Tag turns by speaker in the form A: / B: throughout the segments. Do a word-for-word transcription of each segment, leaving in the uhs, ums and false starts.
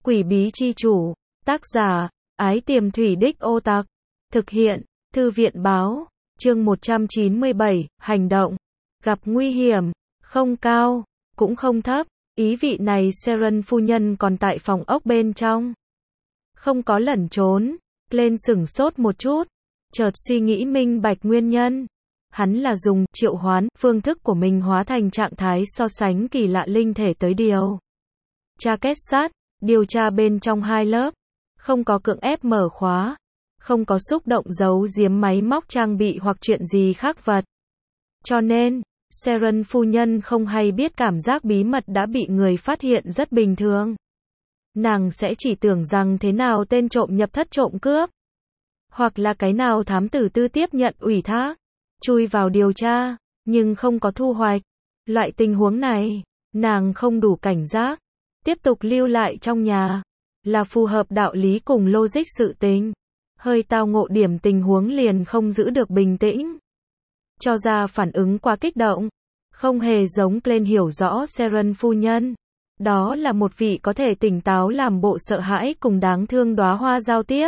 A: Quỷ bí chi chủ, tác giả, Ái Tiềm Thủy Đích Ô Tặc, thực hiện, Thư viện báo, chương một trăm chín mươi bảy, hành động, gặp nguy hiểm, không cao, cũng không thấp, ý vị này Sharon phu nhân còn tại phòng ốc bên trong. Không có lẩn trốn, lên sửng sốt một chút, chợt suy nghĩ minh bạch nguyên nhân. Hắn là dùng triệu hoán phương thức của mình hóa thành trạng thái so sánh kỳ lạ linh thể tới điều tra kết sát, điều tra bên trong hai lớp, không có cưỡng ép mở khóa, không có xúc động giấu giếm máy móc trang bị hoặc chuyện gì khác vật. Cho nên, Sharon phu nhân không hay biết cảm giác bí mật đã bị người phát hiện rất bình thường. Nàng sẽ chỉ tưởng rằng thế nào tên trộm nhập thất trộm cướp, hoặc là cái nào thám tử tư tiếp nhận ủy thác, chui vào điều tra, nhưng không có thu hoạch. Loại tình huống này, nàng không đủ cảnh giác, tiếp tục lưu lại trong nhà, là phù hợp đạo lý cùng logic sự tình. Hơi tao ngộ điểm tình huống liền không giữ được bình tĩnh, cho ra phản ứng quá kích động, không hề giống lên hiểu rõ Sharon phu nhân. Đó là một vị có thể tỉnh táo làm bộ sợ hãi cùng đáng thương đóa hoa giao tiếp.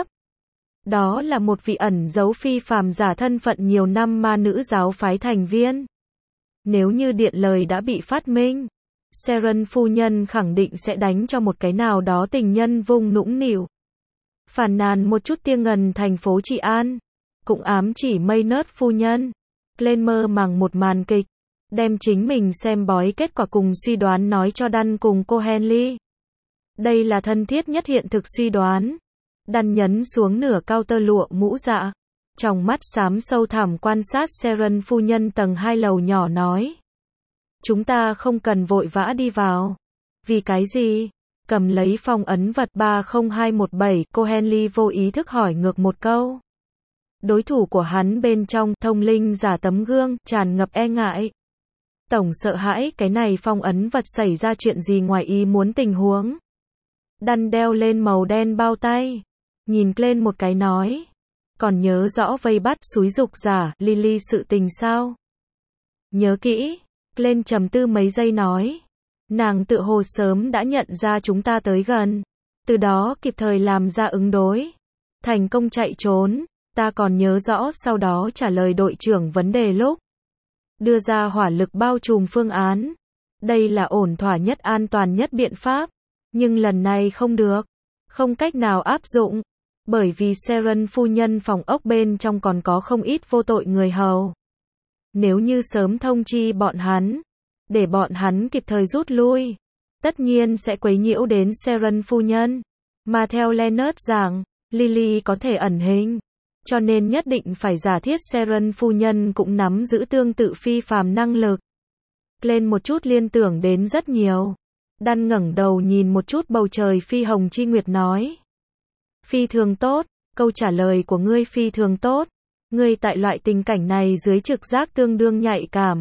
A: Đó là một vị ẩn giấu phi phàm giả thân phận nhiều năm ma nữ giáo phái thành viên. Nếu như điện lời đã bị phát minh, Sharon phu nhân khẳng định sẽ đánh cho một cái nào đó tình nhân vung nũng nịu, phàn nàn một chút tia ngần thành phố trị an, cũng ám chỉ mây nớt phu nhân. Lên mơ màng một màn kịch, đem chính mình xem bói kết quả cùng suy đoán nói cho Đan cùng cô Henley. Đây là thân thiết nhất hiện thực suy đoán. Đan nhấn xuống nửa cao tơ lụa mũ dạ, trong mắt xám sâu thẳm quan sát Sharon phu nhân tầng hai lầu nhỏ nói. Chúng ta không cần vội vã đi vào. Vì cái gì? Cầm lấy phong ấn vật ba không hai một bảy, cô Henley vô ý thức hỏi ngược một câu. Đối thủ của hắn bên trong thông linh giả tấm gương, tràn ngập e ngại. Tổng sợ hãi cái này phong ấn vật xảy ra chuyện gì ngoài ý muốn tình huống. Đan đeo lên màu đen bao tay, nhìn lên một cái nói. Còn nhớ rõ vây bắt xúi dục giả Lily sự tình sao? Nhớ kỹ. Lên trầm tư mấy giây nói. Nàng tự hồ sớm đã nhận ra chúng ta tới gần, từ đó kịp thời làm ra ứng đối, thành công chạy trốn. Ta còn nhớ rõ sau đó trả lời đội trưởng vấn đề lúc đưa ra hỏa lực bao trùm phương án. Đây là ổn thỏa nhất, an toàn nhất biện pháp, nhưng lần này không được, không cách nào áp dụng, bởi vì Sharon phu nhân phòng ốc bên trong còn có không ít vô tội người hầu. Nếu như sớm thông chi bọn hắn, để bọn hắn kịp thời rút lui, tất nhiên sẽ quấy nhiễu đến Sharon phu nhân. Mà theo Leonard giảng, Lily có thể ẩn hình, cho nên nhất định phải giả thiết Sharon phu nhân cũng nắm giữ tương tự phi phàm năng lực. Lên một chút liên tưởng đến rất nhiều. Đan ngẩng đầu nhìn một chút bầu trời phi hồng chi nguyệt nói. Phi thường tốt, câu trả lời của ngươi phi thường tốt. Ngươi tại loại tình cảnh này dưới trực giác tương đương nhạy cảm.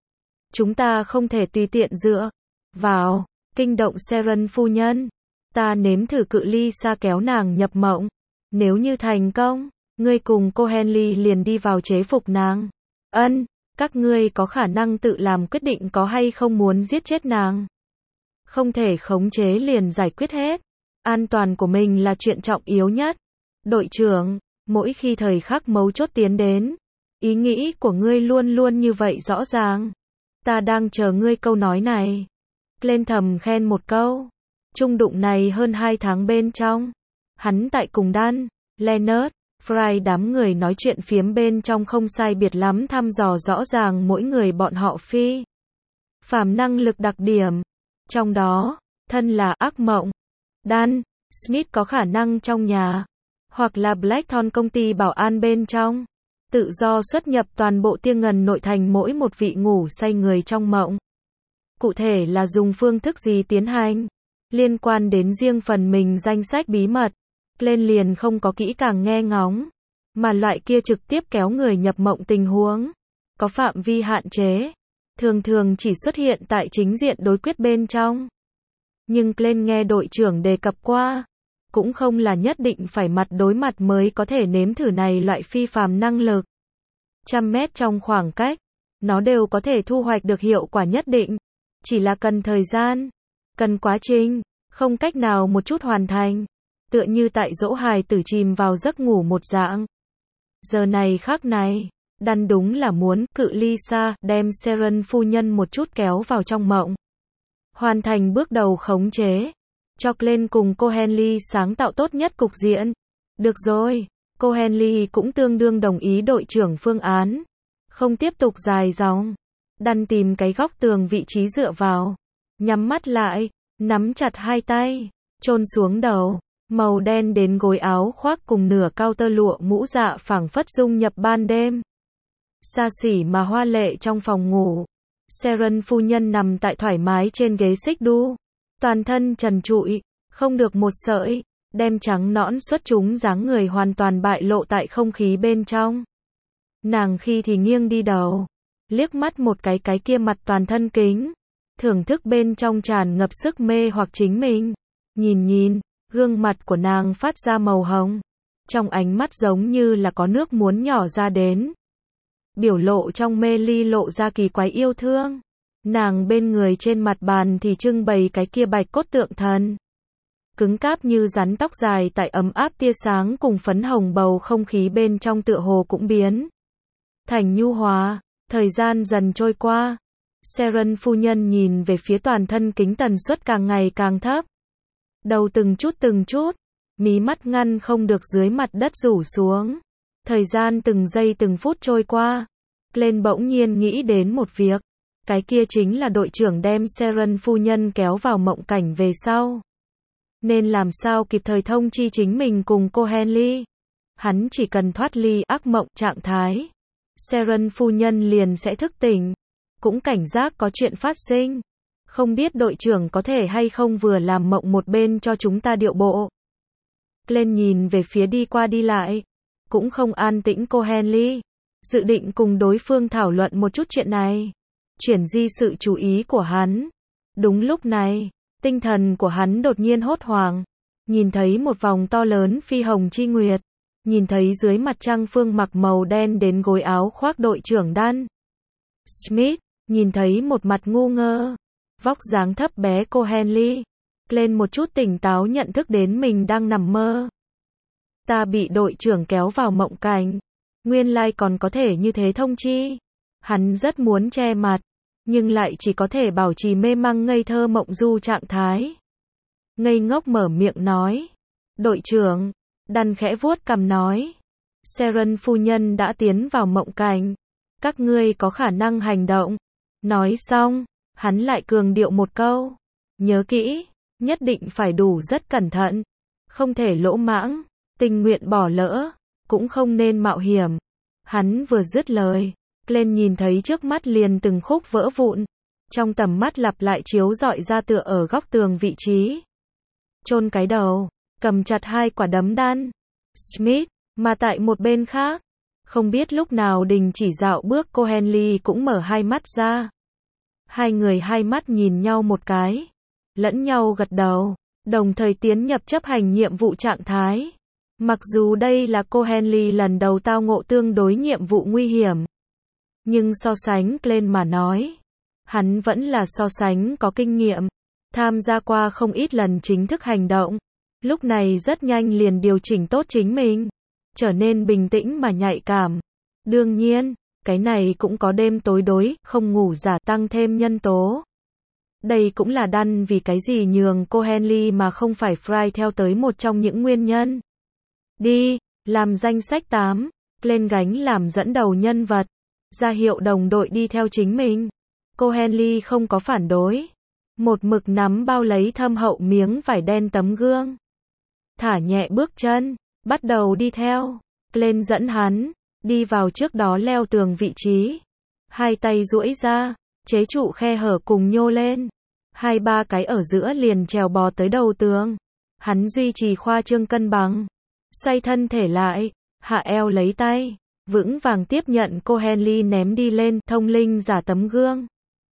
A: Chúng ta không thể tùy tiện dựa vào, kinh động Sharon phu nhân. Ta nếm thử cự ly xa kéo nàng nhập mộng. Nếu như thành công, ngươi cùng cô Henley liền đi vào chế phục nàng. Ân, các ngươi có khả năng tự làm quyết định có hay không muốn giết chết nàng. Không thể khống chế liền giải quyết hết. An toàn của mình là chuyện trọng yếu nhất. Đội trưởng, mỗi khi thời khắc mấu chốt tiến đến, ý nghĩ của ngươi luôn luôn như vậy rõ ràng. Ta đang chờ ngươi câu nói này. Lên thầm khen một câu. Trung đụng này hơn hai tháng bên trong. Hắn tại cùng Đan, Leonard, Fry đám người nói chuyện phiếm bên trong không sai biệt lắm thăm dò rõ ràng mỗi người bọn họ phi phàm năng lực đặc điểm. Trong đó, thân là ác mộng. Dan, Smith có khả năng trong nhà, hoặc là Blackthorn công ty bảo an bên trong, tự do xuất nhập toàn bộ tia ngần nội thành mỗi một vị ngủ say người trong mộng. Cụ thể là dùng phương thức gì tiến hành, liên quan đến riêng phần mình danh sách bí mật, lên liền không có kỹ càng nghe ngóng, mà loại kia trực tiếp kéo người nhập mộng tình huống, có phạm vi hạn chế, thường thường chỉ xuất hiện tại chính diện đối quyết bên trong. Nhưng lên nghe đội trưởng đề cập qua, cũng không là nhất định phải mặt đối mặt mới có thể nếm thử này loại phi phàm năng lực. Trăm mét trong khoảng cách, nó đều có thể thu hoạch được hiệu quả nhất định, chỉ là cần thời gian, cần quá trình. không cách nào một chút hoàn thành, tựa như tại dỗ hài tử chìm vào giấc ngủ một dạng. Giờ này khắc này, Đan đúng là muốn cự ly xa, đem Seren phu nhân một chút kéo vào trong mộng. Hoàn thành bước đầu khống chế, cho Glenn cùng cô Henley sáng tạo tốt nhất cục diện. Được rồi, cô Henley cũng tương đương đồng ý đội trưởng phương án. Không tiếp tục dài dòng. Đan tìm cái góc tường vị trí dựa vào. Nhắm mắt lại, nắm chặt hai tay, chôn xuống đầu. Màu đen đến gối áo khoác cùng nửa cao tơ lụa mũ dạ phảng phất dung nhập ban đêm. Xa xỉ mà hoa lệ trong phòng ngủ. Seren phu nhân nằm tại thoải mái trên ghế xích đu. Toàn thân trần trụi, không được một sợi, đem trắng nõn xuất chúng dáng người hoàn toàn bại lộ tại không khí bên trong. Nàng khi thì nghiêng đi đầu, liếc mắt một cái cái kia mặt toàn thân kính, thưởng thức bên trong tràn ngập sức mê hoặc chính mình. Nhìn nhìn, gương mặt của nàng phát ra màu hồng, trong ánh mắt giống như là có nước muốn nhỏ ra đến. Biểu lộ trong mê ly lộ ra kỳ quái yêu thương. Nàng bên người trên mặt bàn thì trưng bày cái kia bạch cốt tượng thần. Cứng cáp như rắn tóc dài tại ấm áp tia sáng cùng phấn hồng bầu không khí bên trong tựa hồ cũng biến thành nhu hòa. Thời gian dần trôi qua. Seren phu nhân nhìn về phía toàn thân kính tần suất càng ngày càng thấp. Đầu từng chút từng chút, mí mắt ngăn không được dưới mặt đất rủ xuống. Thời gian từng giây từng phút trôi qua. Glenn bỗng nhiên nghĩ đến một việc. Cái kia chính là đội trưởng đem Seren phu nhân kéo vào mộng cảnh về sau. Nên làm sao kịp thời thông chi chính mình cùng cô Henley. Hắn chỉ cần thoát ly ác mộng trạng thái. Seren phu nhân liền sẽ thức tỉnh. Cũng cảnh giác có chuyện phát sinh. Không biết đội trưởng có thể hay không vừa làm mộng một bên cho chúng ta điệu bộ. Glenn nhìn về phía đi qua đi lại. Cũng không an tĩnh cô Henley. Dự định cùng đối phương thảo luận một chút chuyện này. Chuyển di sự chú ý của hắn. Đúng lúc này, tinh thần của hắn đột nhiên hốt hoảng. Nhìn thấy một vòng to lớn phi hồng chi nguyệt. Nhìn thấy dưới mặt trăng phương mặc màu đen đến gối áo khoác đội trưởng Dan Smith. Nhìn thấy một mặt ngu ngơ, vóc dáng thấp bé cô Henley. Lên một chút tỉnh táo nhận thức đến mình đang nằm mơ. Ta bị đội trưởng kéo vào mộng cảnh. Nguyên lai còn có thể như thế thông chi. Hắn rất muốn che mặt, nhưng lại chỉ có thể bảo trì mê mang ngây thơ mộng du trạng thái. Ngây ngốc mở miệng nói. Đội trưởng, Dan khẽ vuốt cằm nói. Seren phu nhân đã tiến vào mộng cảnh. Các ngươi có khả năng hành động. Nói xong, hắn lại cường điệu một câu. Nhớ kỹ, nhất định phải đủ rất cẩn thận. Không thể lỗ mãng, tình nguyện bỏ lỡ, cũng không nên mạo hiểm. Hắn vừa dứt lời, Glenn nhìn thấy trước mắt liền từng khúc vỡ vụn. Trong tầm mắt lặp lại chiếu rọi ra tựa ở góc tường vị trí. Chôn cái đầu, cầm chặt hai quả đấm Dan Smith, mà tại một bên khác. Không biết lúc nào đình chỉ dạo bước cô Henley cũng mở hai mắt ra. Hai người hai mắt nhìn nhau một cái. Lẫn nhau gật đầu. Đồng thời tiến nhập chấp hành nhiệm vụ trạng thái. Mặc dù đây là cô Henley lần đầu tao ngộ tương đối nhiệm vụ nguy hiểm. Nhưng so sánh Glenn mà nói. Hắn vẫn là so sánh có kinh nghiệm. Tham gia qua không ít lần chính thức hành động. Lúc này rất nhanh liền điều chỉnh tốt chính mình. Trở nên bình tĩnh mà nhạy cảm. Đương nhiên, cái này cũng có đêm tối đối, không ngủ giả tăng thêm nhân tố. Đây cũng là Dan vì cái gì nhường cô Henley mà không phải Fry theo tới một trong những nguyên nhân. Đi, làm danh sách tám, lên gánh làm dẫn đầu nhân vật. Ra hiệu đồng đội đi theo chính mình. Cô Henley không có phản đối. Một mực nắm bao lấy thâm hậu miếng vải đen tấm gương. Thả nhẹ bước chân. Bắt đầu đi theo. Glenn dẫn hắn. Đi vào trước đó leo tường vị trí. Hai tay duỗi ra. Chế trụ khe hở cùng nhô lên. Hai ba cái ở giữa liền trèo bò tới đầu tường. Hắn duy trì khoa trương cân bằng. Xoay thân thể lại. Hạ eo lấy tay. Vững vàng tiếp nhận cô Henley ném đi lên. Thông linh giả tấm gương.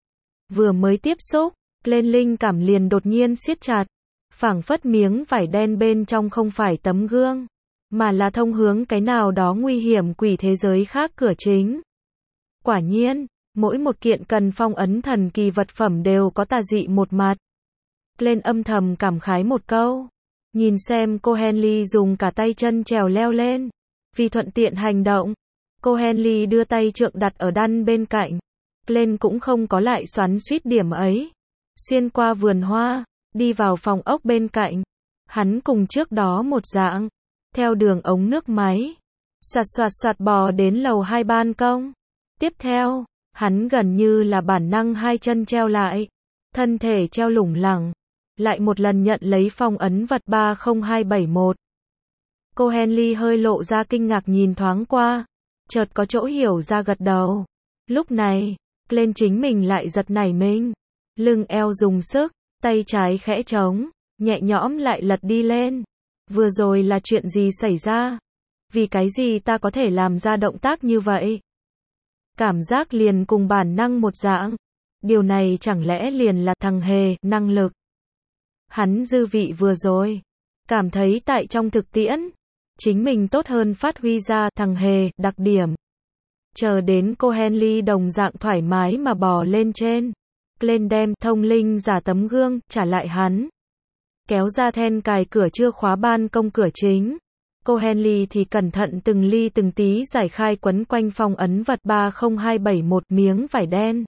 A: Vừa mới tiếp xúc. Glenn linh cảm liền đột nhiên siết chặt. Phảng phất miếng vải đen bên trong không phải tấm gương. Mà là thông hướng cái nào đó nguy hiểm quỷ thế giới khác cửa chính. Quả nhiên, mỗi một kiện cần phong ấn thần kỳ vật phẩm đều có tà dị một mặt. Glenn âm thầm cảm khái một câu. Nhìn xem cô Henley dùng cả tay chân trèo leo lên. Vì thuận tiện hành động, cô Henley đưa tay trượng đặt ở đăn bên cạnh. Glenn cũng không có lại xoắn xuýt điểm ấy. Xuyên qua vườn hoa, đi vào phòng ốc bên cạnh. Hắn cùng trước đó một dạng, theo đường ống nước máy, soạt soạt soạt bò đến lầu hai ban công. Tiếp theo, hắn gần như là bản năng hai chân treo lại, thân thể treo lủng lẳng, lại một lần nhận lấy phong ấn vật ba không hai bảy một. Cô Henley hơi lộ ra kinh ngạc nhìn thoáng qua, chợt có chỗ hiểu ra gật đầu. Lúc này, Glenn chính mình lại giật nảy mình, lưng eo dùng sức, tay trái khẽ trống, nhẹ nhõm lại lật đi lên. Vừa rồi là chuyện gì xảy ra? Vì cái gì ta có thể làm ra động tác như vậy? Cảm giác liền cùng bản năng một dạng. Điều này chẳng lẽ liền là thằng hề, năng lực? Hắn dư vị vừa rồi, cảm thấy tại trong thực tiễn, chính mình tốt hơn phát huy ra thằng hề, đặc điểm. Chờ đến cô Henley đồng dạng thoải mái mà bò lên trên. Glenn đem thông linh giả tấm gương, trả lại hắn. Kéo ra then cài cửa chưa khóa ban công cửa chính. Cô Henley thì cẩn thận từng ly từng tí giải khai quấn quanh phong ấn vật ba không hai bảy một miếng vải đen.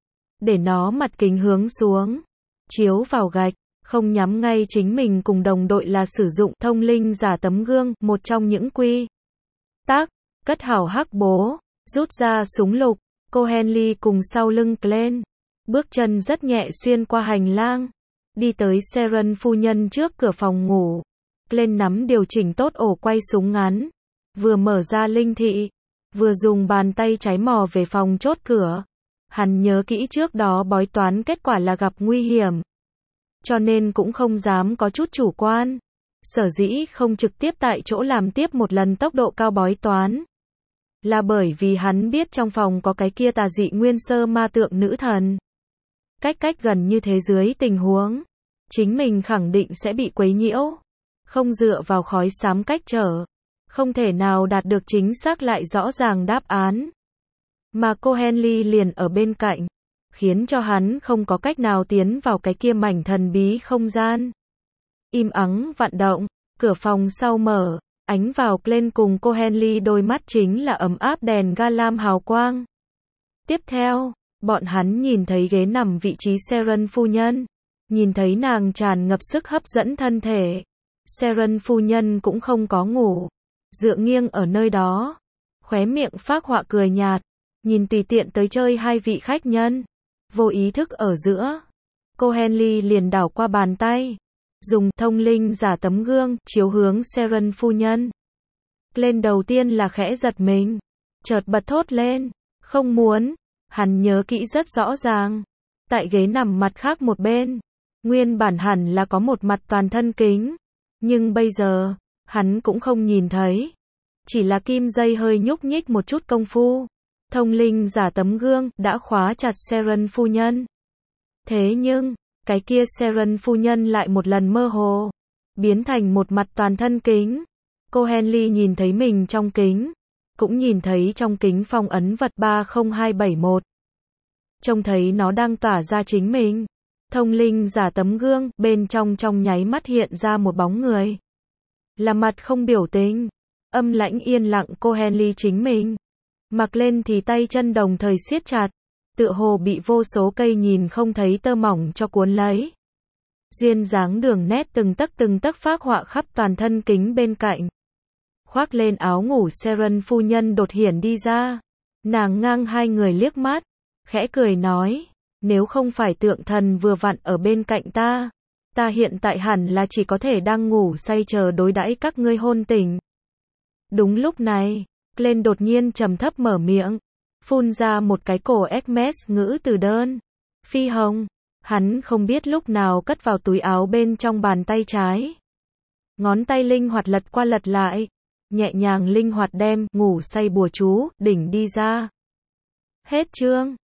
A: Để nó mặt kính hướng xuống, chiếu vào gạch, không nhắm ngay chính mình cùng đồng đội là sử dụng thông linh giả tấm gương, một trong những quy tắc, cất hảo hắc bố, rút ra súng lục, cô Henley cùng sau lưng Glenn, bước chân rất nhẹ xuyên qua hành lang, đi tới Sharon phu nhân trước cửa phòng ngủ. Glenn nắm điều chỉnh tốt ổ quay súng ngắn, vừa mở ra linh thị, vừa dùng bàn tay trái mò về phòng chốt cửa. Hắn nhớ kỹ trước đó bói toán kết quả là gặp nguy hiểm, cho nên cũng không dám có chút chủ quan. Sở dĩ không trực tiếp tại chỗ làm tiếp một lần tốc độ cao bói toán, là bởi vì hắn biết trong phòng có cái kia tà dị nguyên sơ ma tượng nữ thần. Cách cách gần như thế dưới tình huống, chính mình khẳng định sẽ bị quấy nhiễu. Không dựa vào khói xám cách trở, không thể nào đạt được chính xác lại rõ ràng đáp án. Mà cô Henley liền ở bên cạnh, khiến cho hắn không có cách nào tiến vào cái kia mảnh thần bí không gian. Im ắng vặn động, cửa phòng sau mở, ánh vào Glenn cùng cô Henley đôi mắt chính là ấm áp đèn ga lam hào quang. Tiếp theo, bọn hắn nhìn thấy ghế nằm vị trí Sharon phu nhân, nhìn thấy nàng tràn ngập sức hấp dẫn thân thể. Sharon phu nhân cũng không có ngủ, dựa nghiêng ở nơi đó, khóe miệng phác họa cười nhạt, nhìn tùy tiện tới chơi hai vị khách nhân. Vô ý thức ở giữa, cô Henley liền đảo qua bàn tay, dùng thông linh giả tấm gương, chiếu hướng Sharon phu nhân. Lên đầu tiên là khẽ giật mình, chợt bật thốt lên, không muốn, hắn nhớ kỹ rất rõ ràng. Tại ghế nằm mặt khác một bên, nguyên bản hẳn là có một mặt toàn thân kính, nhưng bây giờ, hắn cũng không nhìn thấy. Chỉ là kim dây hơi nhúc nhích một chút công phu. Thông linh giả tấm gương, đã khóa chặt Sharon phu nhân. Thế nhưng, cái kia Sharon phu nhân lại một lần mơ hồ, biến thành một mặt toàn thân kính. Cô Henley nhìn thấy mình trong kính, cũng nhìn thấy trong kính phong ấn vật ba không hai bảy một. Trông thấy nó đang tỏa ra chính mình. Thông linh giả tấm gương, bên trong trong nháy mắt hiện ra một bóng người. Là mặt không biểu tình, âm lãnh yên lặng cô Henley chính mình. Mặc lên thì tay chân đồng thời siết chặt, tựa hồ bị vô số cây nhìn không thấy tơ mỏng cho cuốn lấy. Duyên dáng đường nét từng tấc từng tấc phác họa khắp toàn thân kính bên cạnh. Khoác lên áo ngủ Sharon phu nhân đột hiển đi ra. Nàng ngang hai người liếc mắt, khẽ cười nói, nếu không phải tượng thần vừa vặn ở bên cạnh ta, ta hiện tại hẳn là chỉ có thể đang ngủ say chờ đối đãi các ngươi hôn tình. Đúng lúc này, Glenn đột nhiên trầm thấp mở miệng, phun ra một cái cổ Hermes ngữ từ đơn. Phi hồng, hắn không biết lúc nào cất vào túi áo bên trong bàn tay trái. Ngón tay linh hoạt lật qua lật lại, nhẹ nhàng linh hoạt đem ngủ say bùa chú đỉnh đi ra. Hết chương.